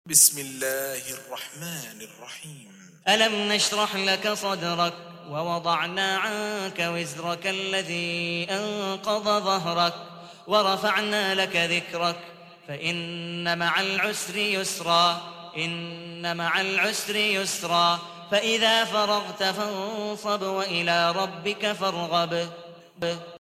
بسم الله الرحمن الرحيم. ألم نشرح لك صدرك ووضعنا عنك وزرك الذي أنقض ظهرك ورفعنا لك ذكرك فإن مع العسر يسرا إن مع العسر يسرا فإذا فرغت فانصب وإلى ربك فارغب.